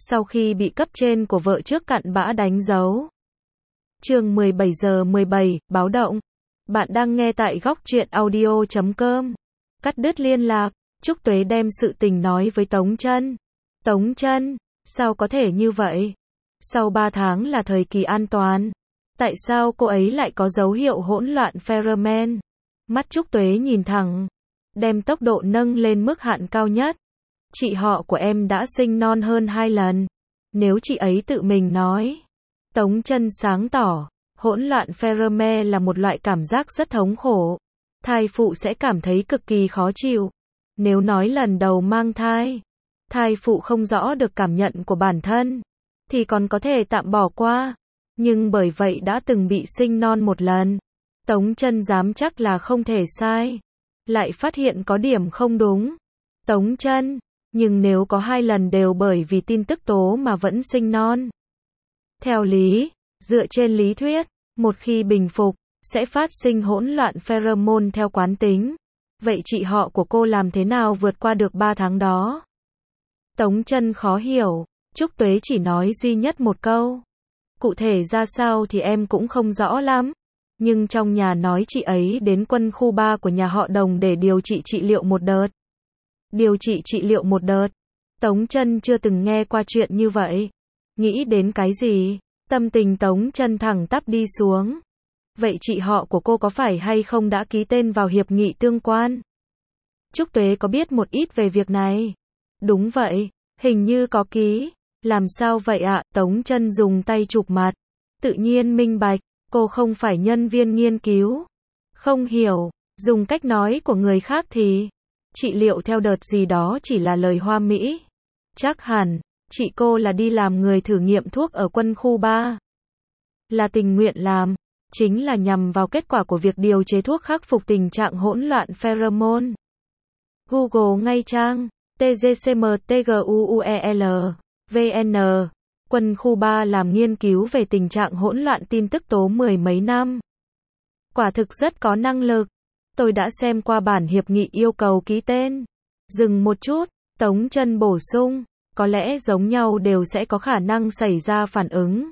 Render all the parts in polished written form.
sau khi bị cấp trên của vợ trước cặn bã đánh dấu. Chương 17:17, báo động. Bạn đang nghe tại góc truyện audio.com. Cắt đứt liên lạc, Trúc Tuế đem sự tình nói với Tống Chân. Tống Chân, sao có thể như vậy? Sau 3 tháng là thời kỳ an toàn. Tại sao cô ấy lại có dấu hiệu hỗn loạn pheromone? Mắt Trúc Tuế nhìn thẳng, đem tốc độ nâng lên mức hạn cao nhất. Chị họ của em đã sinh non hơn 2 lần. Nếu chị ấy tự mình nói. Tống Chân sáng tỏ, hỗn loạn pheromone là một loại cảm giác rất thống khổ. Thai phụ sẽ cảm thấy cực kỳ khó chịu. Nếu nói lần đầu mang thai, thai phụ không rõ được cảm nhận của bản thân, thì còn có thể tạm bỏ qua. Nhưng bởi vậy đã từng bị sinh non một lần, Tống Chân dám chắc là không thể sai. Lại phát hiện có điểm không đúng. Tống Chân, nhưng nếu có 2 lần đều bởi vì tin tức tố mà vẫn sinh non. Theo lý, dựa trên lý thuyết, một khi bình phục, sẽ phát sinh hỗn loạn pheromone theo quán tính. Vậy chị họ của cô làm thế nào vượt qua được 3 tháng đó? Tống Chân khó hiểu, Trúc Tuế chỉ nói duy nhất một câu. Cụ thể ra sao thì em cũng không rõ lắm. Nhưng trong nhà nói chị ấy đến quân khu 3 của nhà họ Đồng để điều trị liệu một đợt. Điều trị liệu một đợt. Tống Chân chưa từng nghe qua chuyện như vậy. Nghĩ đến cái gì? Tâm tình Tống Chân thẳng tắp đi xuống. Vậy chị họ của cô có phải hay không đã ký tên vào hiệp nghị tương quan? Trúc Tuế có biết một ít về việc này. Đúng vậy, hình như có ký. Làm sao vậy ạ? Tống Chân dùng tay chụp mặt. Tự nhiên minh bạch, cô không phải nhân viên nghiên cứu. Không hiểu, dùng cách nói của người khác thì trị liệu theo đợt gì đó chỉ là lời hoa mỹ. Chắc hẳn, chị cô là đi làm người thử nghiệm thuốc ở quân khu 3. Là tình nguyện làm, chính là nhằm vào kết quả của việc điều chế thuốc khắc phục tình trạng hỗn loạn pheromone. Google ngay trang, TGCMTGUUEL, VN, quân khu 3 làm nghiên cứu về tình trạng hỗn loạn tin tức tố 10 mấy năm. Quả thực rất có năng lực. Tôi đã xem qua bản hiệp nghị yêu cầu ký tên. Dừng một chút, Tống Chân bổ sung, có lẽ giống nhau đều sẽ có khả năng xảy ra phản ứng.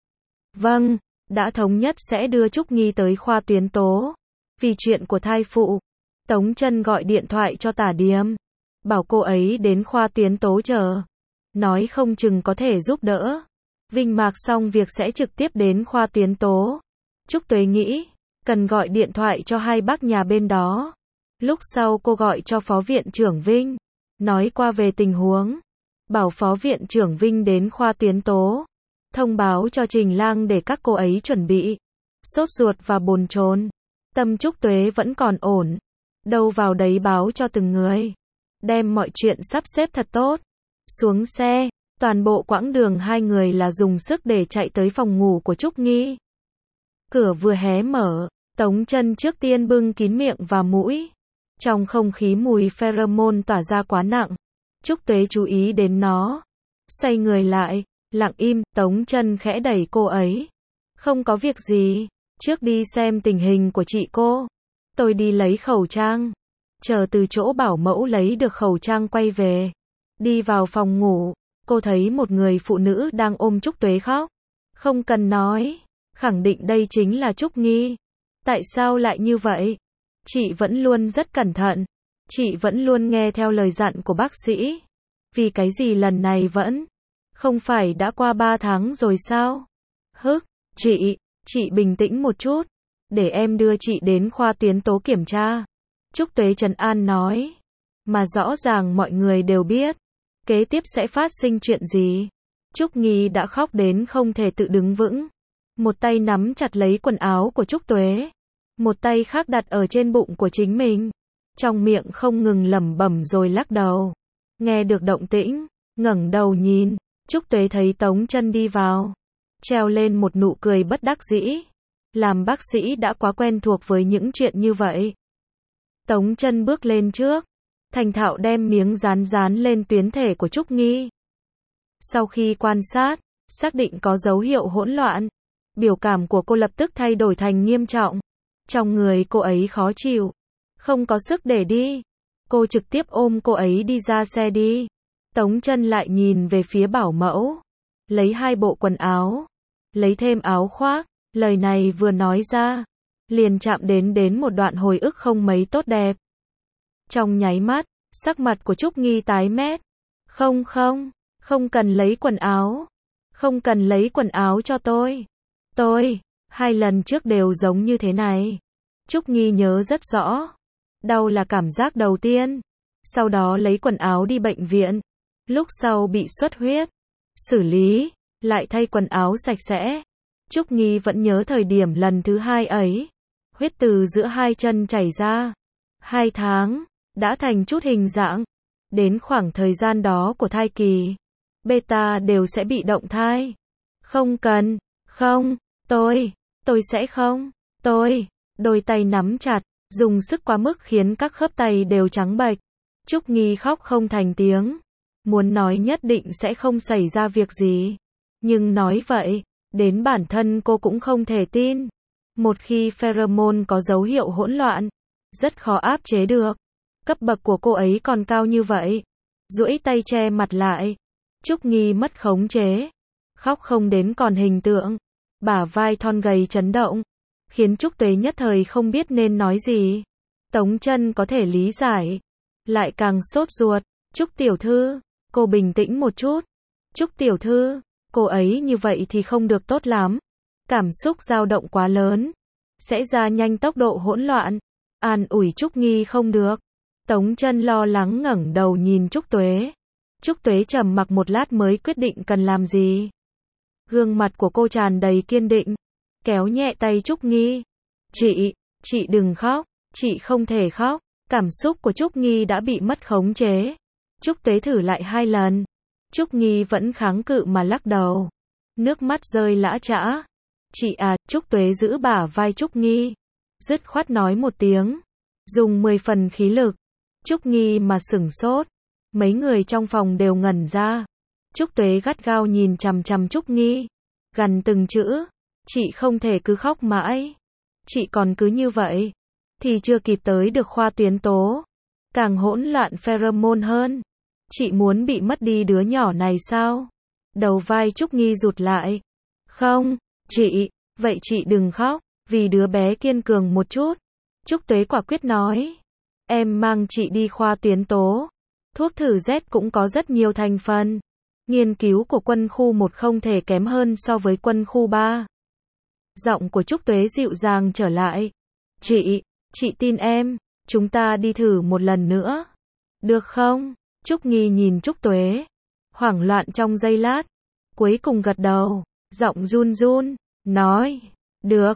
Vâng, đã thống nhất sẽ đưa Trúc Nghi tới khoa tuyến tố. Vì chuyện của thai phụ, Tống Chân gọi điện thoại cho Tả Điềm, bảo cô ấy đến khoa tuyến tố chờ. Nói không chừng có thể giúp đỡ. Vinh Mạc xong việc sẽ trực tiếp đến khoa tuyến tố. Trúc Tuế nghĩ, cần gọi điện thoại cho hai bác nhà bên đó. Lúc sau cô gọi cho Phó Viện trưởng Vinh, nói qua về tình huống. Bảo Phó Viện trưởng Vinh đến khoa tuyến tố. Thông báo cho Trình Lang để các cô ấy chuẩn bị. Sốt ruột và bồn chồn. Tâm Trúc Tuế vẫn còn ổn. Đâu vào đấy báo cho từng người. Đem mọi chuyện sắp xếp thật tốt. Xuống xe, toàn bộ quãng đường hai người là dùng sức để chạy tới phòng ngủ của Trúc Nghi. Cửa vừa hé mở, Tống Chân trước tiên bưng kín miệng và mũi. Trong không khí mùi pheromone tỏa ra quá nặng. Trúc Tuế chú ý đến nó. Xoay người lại, lặng im, Tống Chân khẽ đẩy cô ấy. Không có việc gì, trước đi xem tình hình của chị cô. Tôi đi lấy khẩu trang. Chờ từ chỗ bảo mẫu lấy được khẩu trang quay về. Đi vào phòng ngủ, cô thấy một người phụ nữ đang ôm Trúc Tuế khóc. Không cần nói, khẳng định đây chính là Trúc Nghi. Tại sao lại như vậy? Chị vẫn luôn rất cẩn thận. Chị vẫn luôn nghe theo lời dặn của bác sĩ. Vì cái gì lần này vẫn? Không phải đã qua 3 tháng rồi sao? Hức, chị bình tĩnh một chút. Để em đưa chị đến khoa tuyến tố kiểm tra. Trúc Tuế trấn an nói. Mà rõ ràng mọi người đều biết. Kế tiếp sẽ phát sinh chuyện gì? Trúc Nghi đã khóc đến không thể tự đứng vững. Một tay nắm chặt lấy quần áo của Trúc Tuế. Một tay khác đặt ở trên bụng của chính mình. Trong miệng không ngừng lẩm bẩm rồi lắc đầu. Nghe được động tĩnh, ngẩng đầu nhìn, Trúc Tuế thấy Tống Chân đi vào. Treo lên một nụ cười bất đắc dĩ. Làm bác sĩ đã quá quen thuộc với những chuyện như vậy. Tống Chân bước lên trước. Thành thạo đem miếng dán lên tuyến thể của Trúc Nghi. Sau khi quan sát, xác định có dấu hiệu hỗn loạn. Biểu cảm của cô lập tức thay đổi thành nghiêm trọng. Trong người cô ấy khó chịu. Không có sức để đi. Cô trực tiếp ôm cô ấy đi ra xe đi. Tống Chân lại nhìn về phía bảo mẫu. Lấy 2 bộ quần áo. Lấy thêm áo khoác. Lời này vừa nói ra. Liền chạm đến một đoạn hồi ức không mấy tốt đẹp. Trong nháy mắt, sắc mặt của Trúc Nghi tái mét. Không, không cần lấy quần áo. Không cần lấy quần áo cho tôi. 2 lần trước đều giống như thế này. Trúc Nghi nhớ rất rõ. Đau là cảm giác đầu tiên. Sau đó lấy quần áo đi bệnh viện. Lúc sau bị xuất huyết. Xử lý. Lại thay quần áo sạch sẽ. Trúc Nghi vẫn nhớ thời điểm lần thứ 2 ấy. Huyết từ giữa 2 chân chảy ra. 2 tháng. Đã thành chút hình dạng. Đến khoảng thời gian đó của thai kỳ. Beta đều sẽ bị động thai. Không cần. Không. Tôi sẽ không. Đôi tay nắm chặt. Dùng sức quá mức khiến các khớp tay đều trắng bệch. Trúc Nghi khóc không thành tiếng. Muốn nói nhất định sẽ không xảy ra việc gì. Nhưng nói vậy, đến bản thân cô cũng không thể tin. Một khi pheromone có dấu hiệu hỗn loạn, rất khó áp chế được. Cấp bậc của cô ấy còn cao như vậy. Duỗi tay che mặt lại. Trúc Nghi mất khống chế. Khóc không đến còn hình tượng. Bả vai thon gầy chấn động. Khiến Trúc Tuế nhất thời không biết nên nói gì. Tống Chân có thể lý giải. Lại càng sốt ruột. Trúc tiểu thư, cô bình tĩnh một chút. Trúc tiểu thư, cô ấy như vậy thì không được tốt lắm. Cảm xúc dao động quá lớn. Sẽ ra nhanh tốc độ hỗn loạn. An ủi Trúc Nghi không được. Tống Chân lo lắng ngẩng đầu nhìn Trúc Tuế. Trúc Tuế trầm mặc một lát mới quyết định cần làm gì. Gương mặt của cô tràn đầy kiên định. Kéo nhẹ tay Trúc Nghi. Chị đừng khóc. Chị không thể khóc. Cảm xúc của Trúc Nghi đã bị mất khống chế. Trúc Tuế thử lại 2 lần. Trúc Nghi vẫn kháng cự mà lắc đầu. Nước mắt rơi lã chã. Chị à, Trúc Tuế giữ bả vai Trúc Nghi. Dứt khoát nói một tiếng. Dùng 10 phần khí lực. Trúc Nghi mà sửng sốt. Mấy người trong phòng đều ngẩn ra. Trúc Tuế gắt gao nhìn chằm chằm Trúc Nghi. Gằn từng chữ. Chị không thể cứ khóc mãi. Chị còn cứ như vậy. Thì chưa kịp tới được khoa tuyến tố. Càng hỗn loạn pheromone hơn. Chị muốn bị mất đi đứa nhỏ này sao? Đầu vai Trúc Nghi rụt lại. Không, vậy chị đừng khóc. Vì đứa bé kiên cường một chút. Trúc Tuế quả quyết nói. Em mang chị đi khoa tuyến tố. Thuốc thử Z cũng có rất nhiều thành phần. Nghiên cứu của quân khu 1 không thể kém hơn so với quân khu 3. Giọng của Trúc Tuế dịu dàng trở lại. Chị tin em. Chúng ta đi thử một lần nữa. Được không? Trúc Nghi nhìn Trúc Tuế. Hoảng loạn trong giây lát. Cuối cùng gật đầu. Giọng run run. Nói. Được.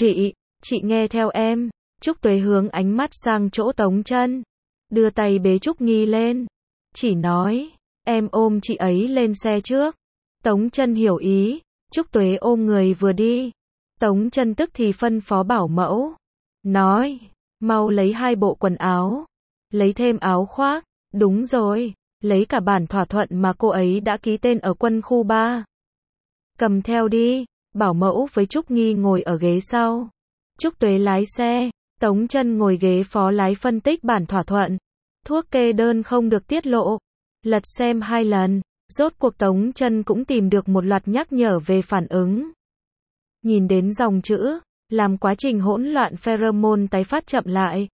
Chị nghe theo em. Trúc Tuế hướng ánh mắt sang chỗ Tống Chân. Đưa tay bế Trúc Nghi lên. Chỉ nói. Em ôm chị ấy lên xe trước. Tống Chân hiểu ý. Trúc Tuế ôm người vừa đi. Tống Chân tức thì phân phó bảo mẫu. Nói. Mau lấy 2 bộ quần áo. Lấy thêm áo khoác. Đúng rồi. Lấy cả bản thỏa thuận mà cô ấy đã ký tên ở quân khu 3. Cầm theo đi. Bảo mẫu với Trúc Nghi ngồi ở ghế sau. Trúc Tuế lái xe. Tống Chân ngồi ghế phó lái phân tích bản thỏa thuận. Thuốc kê đơn không được tiết lộ. Lật xem 2 lần. Rốt cuộc Tống Chân cũng tìm được một loạt nhắc nhở về phản ứng. Nhìn đến dòng chữ. Làm quá trình hỗn loạn pheromone tái phát chậm lại.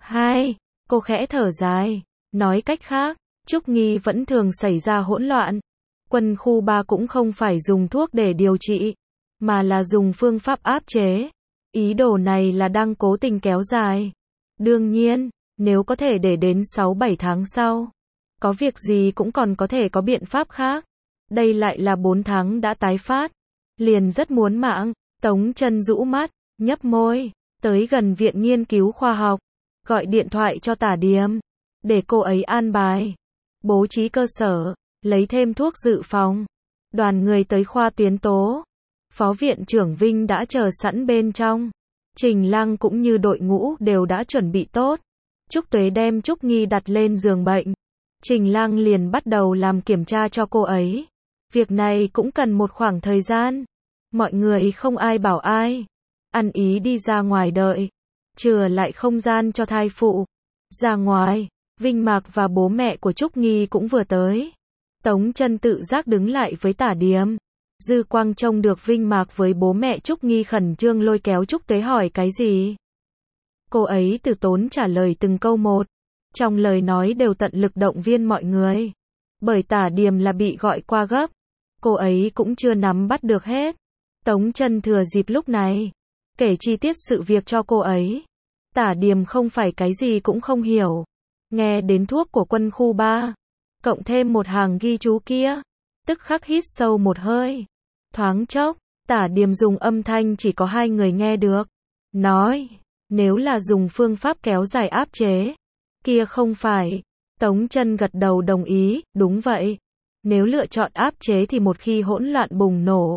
2. Cô khẽ thở dài. Nói cách khác. Trúc Nghi vẫn thường xảy ra hỗn loạn. Quân khu 3 cũng không phải dùng thuốc để điều trị. Mà là dùng phương pháp áp chế. Ý đồ này là đang cố tình kéo dài. Đương nhiên, nếu có thể để đến 6-7 tháng sau. Có việc gì cũng còn có thể có biện pháp khác. Đây lại là 4 tháng đã tái phát. Liền rất muốn mạng. Tống Chân rũ mắt, nhấp môi. Tới gần viện nghiên cứu khoa học. Gọi điện thoại cho Tả Điềm. Để cô ấy an bài. Bố trí cơ sở. Lấy thêm thuốc dự phòng. Đoàn người tới khoa tuyến tố. Phó viện trưởng Vinh đã chờ sẵn bên trong. Trình Lăng cũng như đội ngũ đều đã chuẩn bị tốt. Trúc Tuế đem Trúc Nghi đặt lên giường bệnh. Trình Lăng liền bắt đầu làm kiểm tra cho cô ấy. Việc này cũng cần một khoảng thời gian. Mọi người không ai bảo ai. Ăn ý đi ra ngoài đợi. Chừa lại không gian cho thai phụ. Ra ngoài, Vinh Mạc và bố mẹ của Trúc Nghi cũng vừa tới. Tống Chân tự giác đứng lại với Tả Điềm. Dư quang trông được Vinh Mạc với bố mẹ Trúc Nghi khẩn trương lôi kéo Trúc Tuế hỏi cái gì. Cô ấy từ tốn trả lời từng câu một. Trong lời nói đều tận lực động viên mọi người. Bởi Tả Điềm là bị gọi qua gấp. Cô ấy cũng chưa nắm bắt được hết. Tống Chân thừa dịp lúc này. Kể chi tiết sự việc cho cô ấy. Tả Điềm không phải cái gì cũng không hiểu. Nghe đến thuốc của quân khu 3. Cộng thêm một hàng ghi chú kia. Tức khắc hít sâu một hơi. Thoáng chốc, Tả Điềm dùng âm thanh chỉ có 2 người nghe được. Nói, nếu là dùng phương pháp kéo dài áp chế. Kia không phải. Tống Chân gật đầu đồng ý, đúng vậy. Nếu lựa chọn áp chế thì một khi hỗn loạn bùng nổ.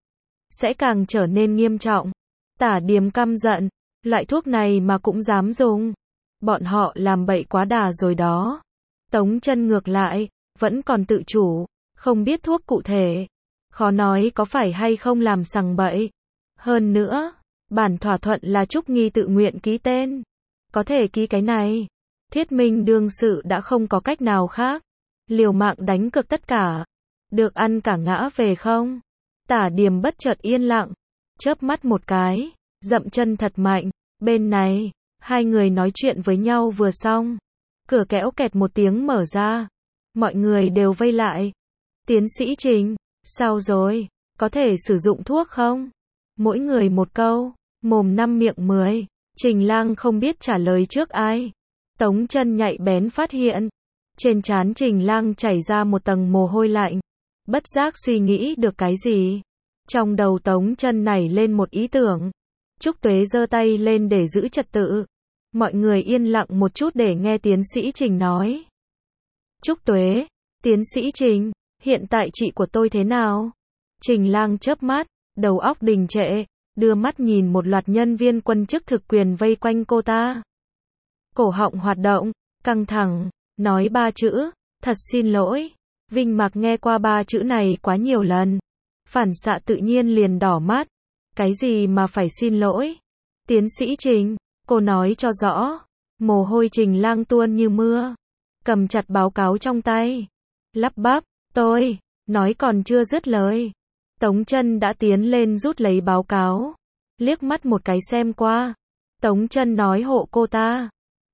Sẽ càng trở nên nghiêm trọng. Tả Điềm căm giận. Loại thuốc này mà cũng dám dùng. Bọn họ làm bậy quá đà rồi đó. Tống Chân ngược lại, vẫn còn tự chủ. Không biết thuốc cụ thể. Khó nói có phải hay không làm sằng bậy. Hơn nữa, bản thỏa thuận là Trúc Nghi tự nguyện ký tên. Có thể ký cái này. Thuyết minh đương sự đã không có cách nào khác. Liều mạng đánh cược tất cả. Được ăn cả ngã về không? Tả Điềm bất chợt yên lặng. Chớp mắt một cái. Dậm chân thật mạnh. Bên này, 2 người nói chuyện với nhau vừa xong. Cửa kéo kẹt một tiếng mở ra. Mọi người đều vây lại. Tiến sĩ Trình, sao rồi? Có thể sử dụng thuốc không? Mỗi người một câu. Mồm 5 miệng 10. Trình Lang không biết trả lời trước ai. Tống Chân nhạy bén phát hiện. Trên trán Trình Lang chảy ra một tầng mồ hôi lạnh. Bất giác suy nghĩ được cái gì. Trong đầu Tống Chân nảy lên một ý tưởng. Trúc Tuế giơ tay lên để giữ trật tự. Mọi người yên lặng một chút để nghe tiến sĩ Trình nói. Trúc Tuế, tiến sĩ Trình, hiện tại chị của tôi thế nào? Trình Lang chớp mắt, đầu óc đình trệ, đưa mắt nhìn một loạt nhân viên quân chức thực quyền vây quanh cô ta. Cổ họng hoạt động, căng thẳng, nói 3 chữ, thật xin lỗi. Vinh Mạc nghe qua 3 chữ này quá nhiều lần. Phản xạ tự nhiên liền đỏ mắt. Cái gì mà phải xin lỗi? Tiến sĩ Trình, cô nói cho rõ. Mồ hôi Trình Lang tuôn như mưa. Cầm chặt báo cáo trong tay. Lắp bắp, tôi, nói còn chưa dứt lời. Tống Chân đã tiến lên rút lấy báo cáo. Liếc mắt một cái xem qua. Tống Chân nói hộ cô ta.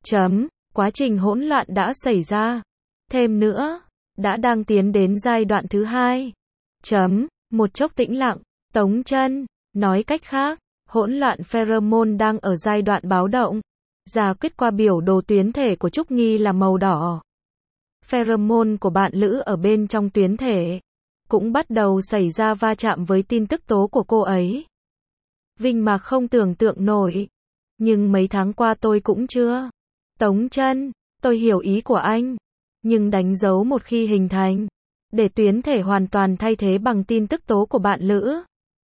Quá trình hỗn loạn đã xảy ra. Thêm nữa, đã đang tiến đến giai đoạn thứ 2. Một chốc tĩnh lặng. Tống Chân nói cách khác, hỗn loạn pheromone đang ở giai đoạn báo động. Giả quyết qua biểu đồ tuyến thể của Trúc Nghi là màu đỏ. Pheromone của bạn Lữ ở bên trong tuyến thể cũng bắt đầu xảy ra va chạm với tin tức tố của cô ấy. Vinh Mạc không tưởng tượng nổi. Nhưng mấy tháng qua tôi cũng chưa. Tống Chân, tôi hiểu ý của anh. Nhưng đánh dấu một khi hình thành. Để tuyến thể hoàn toàn thay thế bằng tin tức tố của bạn Lữ.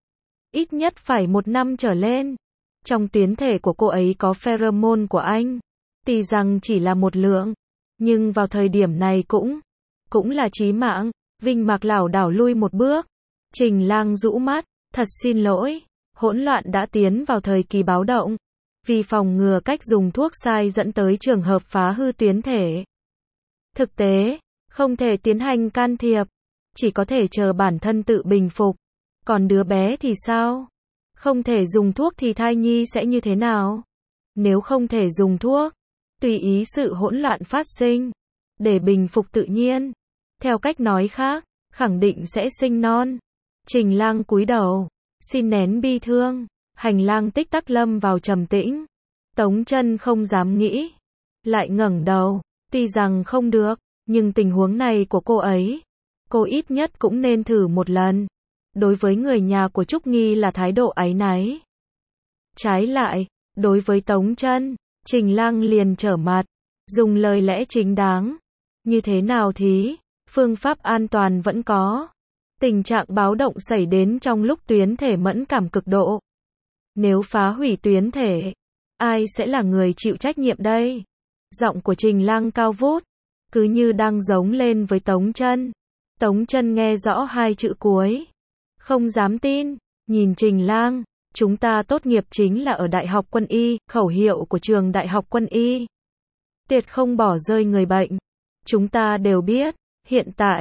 Ít nhất phải 1 năm trở lên. Trong tuyến thể của cô ấy có pheromone của anh. Tuy rằng chỉ là một lượng. Nhưng vào thời điểm này cũng là chí mạng. Vinh Mạc lảo đảo lui một bước. Trình Lang rũ mắt. Thật xin lỗi. Hỗn loạn đã tiến vào thời kỳ báo động. Vì phòng ngừa cách dùng thuốc sai dẫn tới trường hợp phá hư tuyến thể. Thực tế, không thể tiến hành can thiệp. Chỉ có thể chờ bản thân tự bình phục. Còn đứa bé thì sao? Không thể dùng thuốc thì thai nhi sẽ như thế nào? Nếu không thể dùng thuốc, tùy ý sự hỗn loạn phát sinh. Để bình phục tự nhiên. Theo cách nói khác, khẳng định sẽ sinh non. Trình Lang cúi đầu. Xin nén bi thương. Hành lang tích tắc lâm vào trầm tĩnh. Tống Chân không dám nghĩ. Lại ngẩng đầu. Tuy rằng không được, nhưng tình huống này của cô ấy, cô ít nhất cũng nên thử một lần. Đối với người nhà của Trúc Nghi là thái độ áy náy. Trái lại, đối với Tống Chân, Trình Lang liền trở mặt, dùng lời lẽ chính đáng. Như thế nào thì, phương pháp an toàn vẫn có. Tình trạng báo động xảy đến trong lúc tuyến thể mẫn cảm cực độ. Nếu phá hủy tuyến thể, ai sẽ là người chịu trách nhiệm đây? Giọng của Trình Lang cao vút, cứ như đang giống lên với Tống Chân. Tống Chân nghe rõ 2 chữ cuối. Không dám tin, nhìn Trình Lang, chúng ta tốt nghiệp chính là ở Đại học Quân y, khẩu hiệu của trường Đại học Quân y. Tuyệt không bỏ rơi người bệnh. Chúng ta đều biết, hiện tại,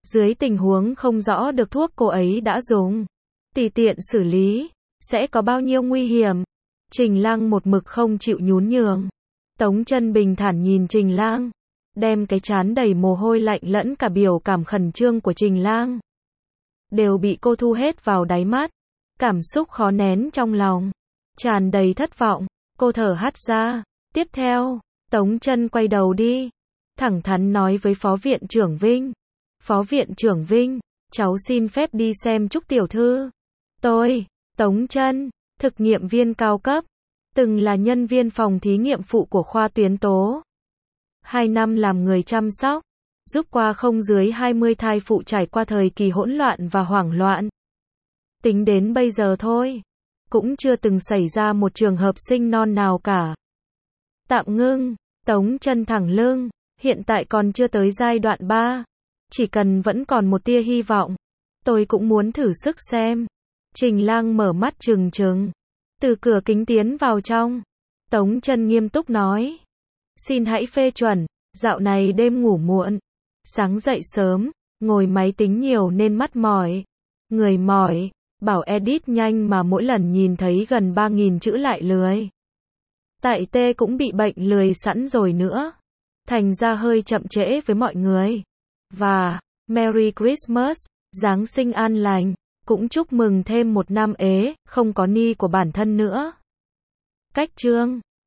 Dưới tình huống không rõ được thuốc cô ấy đã dùng, tùy tiện xử lý, sẽ có bao nhiêu nguy hiểm. Trình Lang một mực không chịu nhún nhường. Tống Chân bình thản nhìn Trình Lang, đem cái trán đầy mồ hôi lạnh lẫn cả biểu cảm khẩn trương của Trình Lang đều bị cô thu hết vào đáy mắt. Cảm xúc khó nén trong lòng, tràn đầy thất vọng, cô thở hắt ra. Tiếp theo, Tống Chân quay đầu đi, thẳng thắn nói với Phó Viện trưởng Vinh. Phó Viện trưởng Vinh, cháu xin phép đi xem Trúc tiểu thư. Tôi, Tống Chân, thực nghiệm viên cao cấp, từng là nhân viên phòng thí nghiệm phụ của khoa tuyến tố. 2 năm làm người chăm sóc, giúp qua không dưới 20 thai phụ trải qua thời kỳ hỗn loạn và hoảng loạn. Tính đến bây giờ thôi, cũng chưa từng xảy ra một trường hợp sinh non nào cả. Tạm ngưng, Tống Chân thẳng lưng, hiện tại còn chưa tới giai đoạn 3. Chỉ cần vẫn còn một tia hy vọng, tôi cũng muốn thử sức xem. Trình Lang mở mắt trừng trừng, từ cửa kính tiến vào trong. Tống Chân nghiêm túc nói, xin hãy phê chuẩn, dạo này đêm ngủ muộn, sáng dậy sớm, ngồi máy tính nhiều nên mắt mỏi, người mỏi, bảo edit nhanh mà mỗi lần nhìn thấy gần 3.000 chữ lại lười. Tại tê cũng bị bệnh lười sẵn rồi nữa, thành ra hơi chậm trễ với mọi người. Và, Merry Christmas, Giáng sinh an lành, cũng chúc mừng thêm một năm ế, không có ni của bản thân nữa. Cách chương